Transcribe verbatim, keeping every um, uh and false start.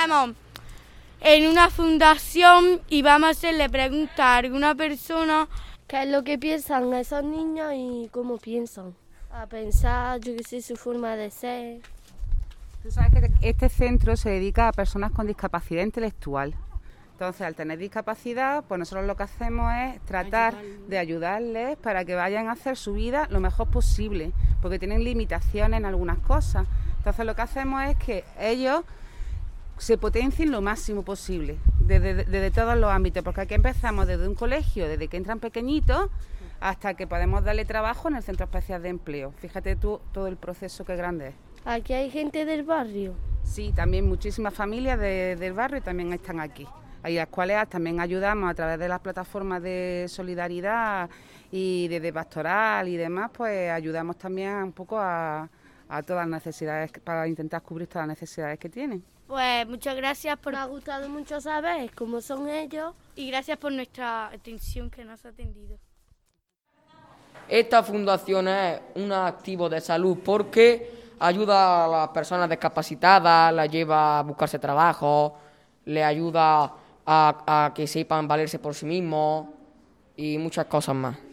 estamos en una fundación y vamos a hacerle preguntas a alguna persona qué es lo que piensan esos niños y cómo piensan. A pensar, yo qué sé, su forma de ser. Tú sabes que este centro se dedica a personas con discapacidad intelectual. Entonces, al tener discapacidad, pues nosotros lo que hacemos es tratar ayudarles. de ayudarles para que vayan a hacer su vida lo mejor posible, porque tienen limitaciones en algunas cosas. Entonces, lo que hacemos es que ellos se potencien lo máximo posible, desde, desde todos los ámbitos, porque aquí empezamos desde un colegio, desde que entran pequeñitos, hasta que podemos darle trabajo en el Centro Especial de Empleo. Fíjate tú todo el proceso que grande es. ¿Aquí hay gente del barrio? Sí, también muchísimas familias de, del barrio también están aquí. Hay las cuales también ayudamos a través de las plataformas de solidaridad y de pastoral y demás, pues ayudamos también un poco a, a todas las necesidades, para intentar cubrir todas las necesidades que tienen. Pues muchas gracias por... Me ha gustado mucho saber cómo son ellos. Y gracias por nuestra atención que nos ha atendido. Esta fundación es un activo de salud porque ayuda a las personas discapacitadas, las lleva a buscarse trabajo, les ayuda a, a que sepan valerse por sí mismos y muchas cosas más.